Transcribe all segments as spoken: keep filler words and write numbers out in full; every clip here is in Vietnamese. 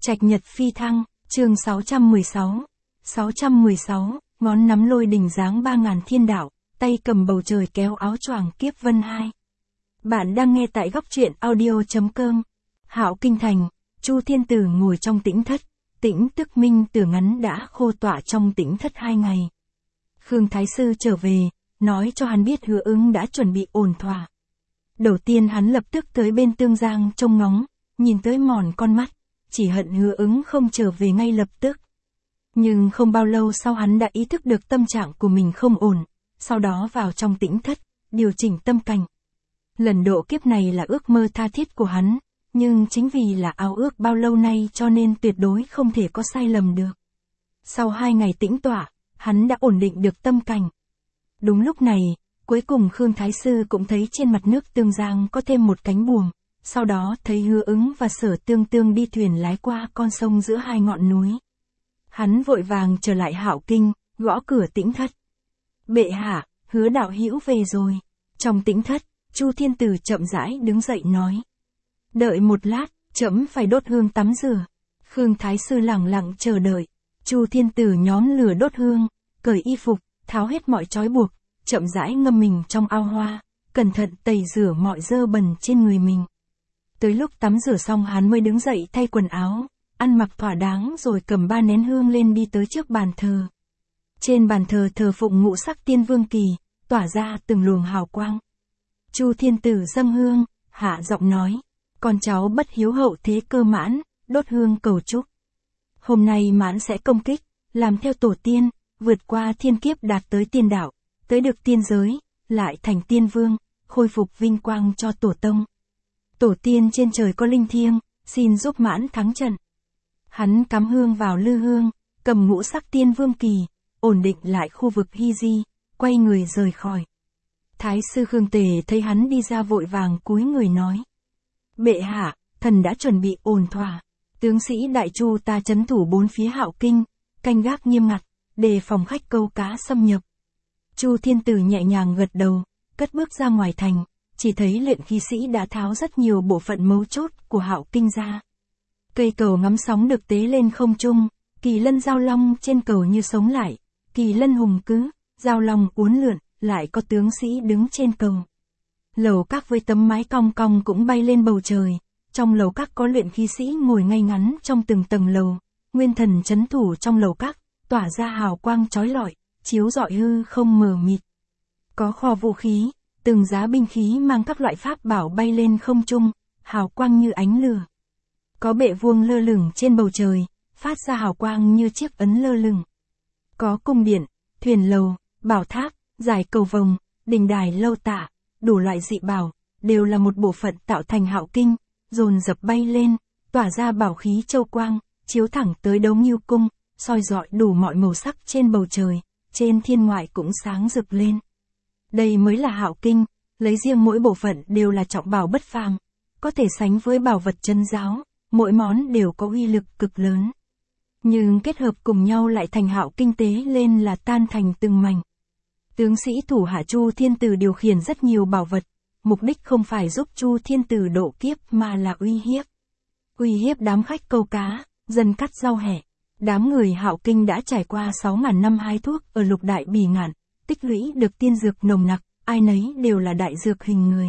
Trạch nhật phi thăng, chương sáu trăm mười sáu. sáu trăm mười sáu, ngón nắm lôi đình dáng ba ngàn thiên đạo, tay cầm bầu trời kéo áo choàng kiếp vân hai. Bạn đang nghe tại góc truyện audio.com. Hạo Kinh Thành, Chu Thiên Tử ngồi trong tĩnh thất, Tĩnh Tức Minh Tử ngắn đã khô tọa trong tĩnh thất hai ngày. Khương Thái Sư trở về, nói cho hắn biết Hứa Ứng đã chuẩn bị ổn thỏa. Đầu tiên hắn lập tức tới bên Tương Giang trông ngóng, nhìn tới mòn con mắt, chỉ hận Hứa Ứng không trở về ngay lập tức. Nhưng không bao lâu sau hắn đã ý thức được tâm trạng của mình không ổn, sau đó vào trong tĩnh thất, điều chỉnh tâm cảnh. Lần độ kiếp này là ước mơ tha thiết của hắn, nhưng chính vì là ao ước bao lâu nay cho nên tuyệt đối không thể có sai lầm được. Sau hai ngày tĩnh tọa, hắn đã ổn định được tâm cảnh. Đúng lúc này, cuối cùng Khương Thái Sư cũng thấy trên mặt nước Tương Giang có thêm một cánh buồm, sau đó thấy Hứa Ứng và Sở Tương Tương đi thuyền lái qua con sông giữa hai ngọn núi. Hắn vội vàng trở lại Hạo Kinh, gõ cửa tĩnh thất. Bệ hạ, Hứa đạo hữu về rồi. Trong tĩnh thất, Chu Thiên Tử chậm rãi đứng dậy nói. Đợi một lát, trẫm phải đốt hương tắm rửa. Khương Thái Sư lẳng lặng chờ đợi. Chu Thiên Tử nhóm lửa đốt hương, cởi y phục, tháo hết mọi trói buộc, chậm rãi ngâm mình trong ao hoa, cẩn thận tẩy rửa mọi dơ bẩn trên người mình. Tới lúc tắm rửa xong hắn mới đứng dậy thay quần áo, ăn mặc thỏa đáng rồi cầm ba nén hương lên đi tới trước bàn thờ. Trên bàn thờ thờ phụng ngũ sắc tiên vương kỳ, tỏa ra từng luồng hào quang. Chu Thiên Tử dâng hương, hạ giọng nói, con cháu bất hiếu hậu thế cơ Mãn, đốt hương cầu chúc. Hôm nay Mãn sẽ công kích, làm theo tổ tiên, vượt qua thiên kiếp đạt tới tiên đạo, tới được tiên giới, lại thành tiên vương, khôi phục vinh quang cho tổ tông. Tổ tiên trên trời có linh thiêng, xin giúp Mãn thắng trận. Hắn cắm hương vào lư hương, cầm ngũ sắc tiên vương kỳ, ổn định lại khu vực Hy Di, quay người rời khỏi. Thái sư Khương Tề thấy hắn đi ra vội vàng cúi người nói. Bệ hạ, thần đã chuẩn bị ổn thỏa. Tướng sĩ Đại Chu ta trấn thủ bốn phía Hạo Kinh, canh gác nghiêm ngặt, đề phòng khách câu cá xâm nhập. Chu Thiên Tử nhẹ nhàng gật đầu, cất bước ra ngoài thành, chỉ thấy luyện khí sĩ đã tháo rất nhiều bộ phận mấu chốt của Hạo Kinh ra. Cây cầu ngắm sóng được tế lên không trung, kỳ lân giao long trên cầu như sống lại, kỳ lân hùng cứ, giao long uốn lượn, lại có tướng sĩ đứng trên cầu. Lầu các với tấm mái cong cong cũng bay lên bầu trời, trong lầu các có luyện khí sĩ ngồi ngay ngắn trong từng tầng lầu, nguyên thần trấn thủ trong lầu các, tỏa ra hào quang chói lọi, chiếu rọi hư không mờ mịt. Có kho vũ khí, từng giá binh khí mang các loại pháp bảo bay lên không trung, hào quang như ánh lửa. Có bệ vuông lơ lửng trên bầu trời, phát ra hào quang như chiếc ấn lơ lửng. Có cung điện, thuyền lầu, bảo tháp, giải cầu vồng, đình đài lâu tạ, đủ loại dị bảo, đều là một bộ phận tạo thành Hạo Kinh, dồn dập bay lên, tỏa ra bảo khí châu quang, chiếu thẳng tới Đấu Ngưu Cung, soi rọi đủ mọi màu sắc trên bầu trời, trên thiên ngoại cũng sáng rực lên. Đây mới là Hạo Kinh, lấy riêng mỗi bộ phận đều là trọng bảo bất phàm, có thể sánh với bảo vật chân giáo, mỗi món đều có uy lực cực lớn. Nhưng kết hợp cùng nhau lại thành Hạo Kinh tế lên là tan thành từng mảnh. Tướng sĩ thủ hạ Chu Thiên Tử điều khiển rất nhiều bảo vật, mục đích không phải giúp Chu Thiên Tử độ kiếp mà là uy hiếp. Uy hiếp đám khách câu cá, dân cắt rau hẹ. Đám người Hạo Kinh đã trải qua sáu ngàn năm hái thuốc ở lục đại bỉ ngạn, tích lũy được tiên dược nồng nặc, ai nấy đều là đại dược hình người.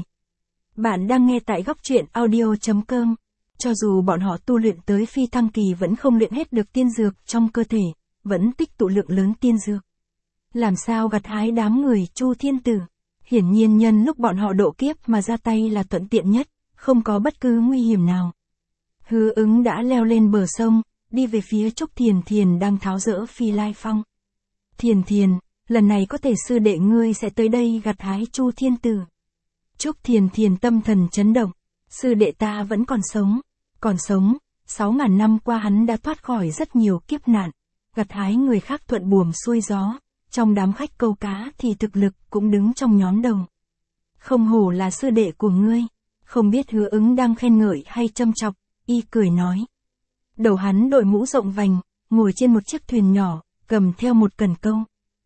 Bạn đang nghe tại góc truyện audio.com. Cho dù bọn họ tu luyện tới phi thăng kỳ vẫn không luyện hết được tiên dược trong cơ thể, vẫn tích tụ lượng lớn tiên dược. Làm sao gặt hái đám người Chu Thiên Tử? Hiển nhiên nhân lúc bọn họ độ kiếp mà ra tay là thuận tiện nhất, không có bất cứ nguy hiểm nào. Hứa Ứng đã leo lên bờ sông, đi về phía Trúc Thiền Thiền đang tháo dỡ phi lai phong. Thiền Thiền, lần này có thể sư đệ ngươi sẽ tới đây gặt hái Chu Thiên Tử. Trúc Thiền Thiền tâm thần chấn động, sư đệ ta vẫn còn sống, còn sống, sáu ngàn năm qua hắn đã thoát khỏi rất nhiều kiếp nạn, gặt hái người khác thuận buồm xuôi gió, trong đám khách câu cá thì thực lực cũng đứng trong nhóm đầu. Không hổ là sư đệ của ngươi, không biết Hứa Ứng đang khen ngợi hay châm chọc, y cười nói. Đầu hắn đội mũ rộng vành, ngồi trên một chiếc thuyền nhỏ, cầm theo một cần câu.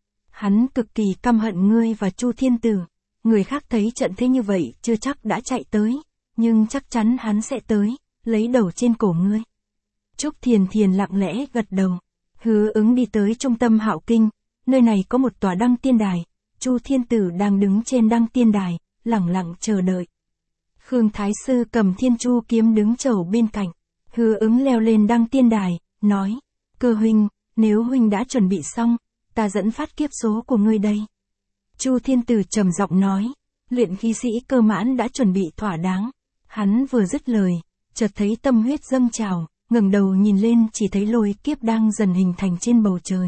Hắn cực kỳ căm hận ngươi và Chu Thiên Tử, người khác thấy trận thế như vậy chưa chắc đã chạy tới, nhưng chắc chắn hắn sẽ tới, lấy đầu trên cổ ngươi. Trúc Thiền Thiền lặng lẽ gật đầu. Hứa Ứng đi tới trung tâm Hạo Kinh, nơi này có một tòa đăng tiên đài, Chu Thiên Tử đang đứng trên đăng tiên đài, lặng lặng chờ đợi. Khương Thái Sư cầm Thiên Chu kiếm đứng chầu bên cạnh. Hứa Ứng leo lên đăng tiên đài, nói, Cơ huynh, nếu huynh đã chuẩn bị xong, ta dẫn phát kiếp số của ngươi đây. Chu Thiên Tử trầm giọng nói, luyện khí sĩ Cơ Mãn đã chuẩn bị thỏa đáng. Hắn vừa dứt lời, chợt thấy tâm huyết dâng trào, ngẩng đầu nhìn lên chỉ thấy lôi kiếp đang dần hình thành trên bầu trời.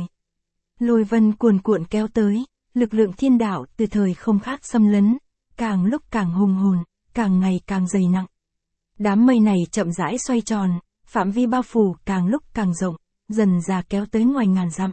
Lôi vân cuồn cuộn kéo tới, lực lượng thiên đạo từ thời không khác xâm lấn, càng lúc càng hùng hồn, càng ngày càng dày nặng. Đám mây này chậm rãi xoay tròn, phạm vi bao phủ càng lúc càng rộng, dần ra kéo tới ngoài ngàn dặm.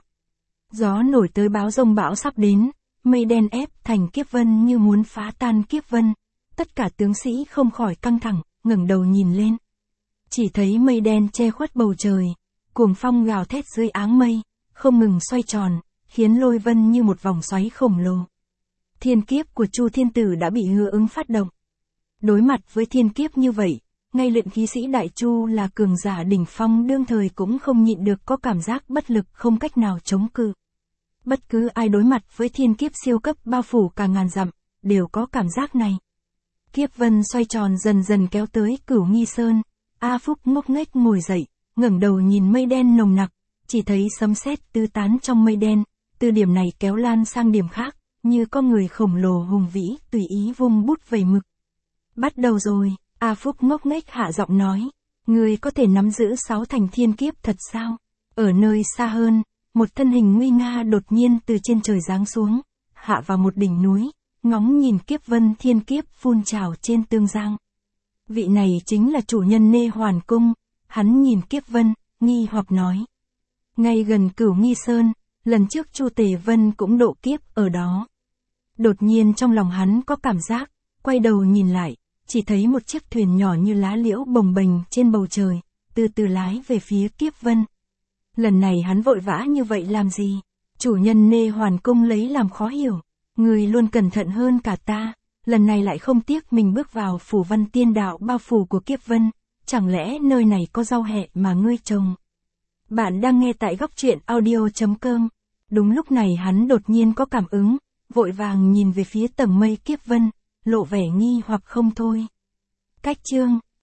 Gió nổi tới báo rông bão sắp đến, mây đen ép thành kiếp vân như muốn phá tan kiếp vân. Tất cả tướng sĩ không khỏi căng thẳng, ngẩng đầu nhìn lên. Chỉ thấy mây đen che khuất bầu trời, cuồng phong gào thét dưới áng mây, không ngừng xoay tròn, khiến lôi vân như một vòng xoáy khổng lồ. Thiên kiếp của Chu Thiên Tử đã bị Hứa Ứng phát động. Đối mặt với thiên kiếp như vậy, ngay luyện khí sĩ Đại Chu là cường giả đỉnh phong đương thời cũng không nhịn được có cảm giác bất lực không cách nào chống cự. Bất cứ ai đối mặt với thiên kiếp siêu cấp bao phủ cả ngàn dặm, đều có cảm giác này. Kiếp vân xoay tròn dần dần kéo tới Cửu Nghi Sơn, A Phúc ngốc nghếch ngồi dậy, ngẩng đầu nhìn mây đen nồng nặc, chỉ thấy sấm sét tứ tán trong mây đen, từ điểm này kéo lan sang điểm khác, như con người khổng lồ hùng vĩ tùy ý vung bút vẩy mực. Bắt đầu rồi, A Phúc ngốc nghếch hạ giọng nói, người có thể nắm giữ sáu thành thiên kiếp thật sao? Ở nơi xa hơn, một thân hình nguy nga đột nhiên từ trên trời giáng xuống, hạ vào một đỉnh núi, ngóng nhìn kiếp vân thiên kiếp phun trào trên tương giang. Vị này chính là chủ nhân Nê Hoàn Cung, hắn nhìn kiếp vân, nghi hoặc nói. Ngay gần Cửu Nghi Sơn, lần trước Chu Tề Vân cũng độ kiếp ở đó. Đột nhiên trong lòng hắn có cảm giác, quay đầu nhìn lại, chỉ thấy một chiếc thuyền nhỏ như lá liễu bồng bềnh trên bầu trời, từ từ lái về phía kiếp vân. Lần này hắn vội vã như vậy làm gì? Chủ nhân Nê Hoàn Cung lấy làm khó hiểu. Người luôn cẩn thận hơn cả ta, lần này lại không tiếc mình bước vào phủ văn tiên đạo bao phủ của kiếp vân, chẳng lẽ nơi này có rau hẹ mà ngươi trồng? Bạn đang nghe tại góc truyện audio chấm com. Đúng lúc này hắn đột nhiên có cảm ứng, vội vàng nhìn về phía tầng mây kiếp vân, lộ vẻ nghi hoặc không thôi. Cách chương